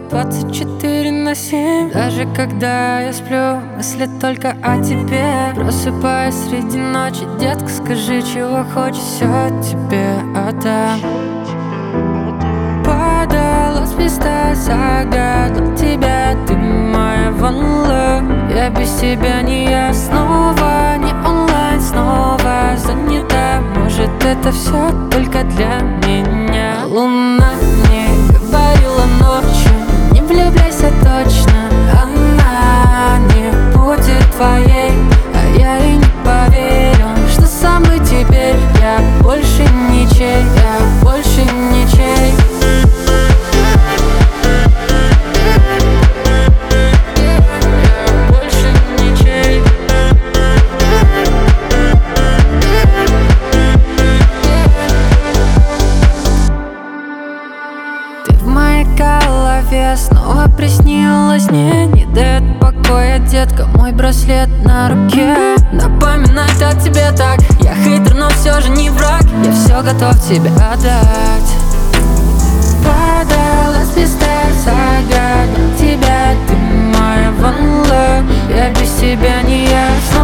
24/7. Даже когда я сплю, мысли только о тебе. Просыпаюсь среди ночи, детка, скажи, чего хочешь, все тебе отдам. Падала звезда, загадал тебя, ты моя one love. Я без тебя не я, снова не онлайн, снова занята. Может, это все только для меня. Луна мне говорила ночью, не влюбляйся точно, она не будет твоей. А я и не поверил, что со мной теперь я больше ничей, я больше ничей. Снова приснилась мне, не дает покоя, детка, мой браслет на руке. Напоминает о тебе так, я хейтер, но все же не враг. Я все готов тебе отдать. Падала звезда, загадал тебя, ты моя one love. Я без тебя не я.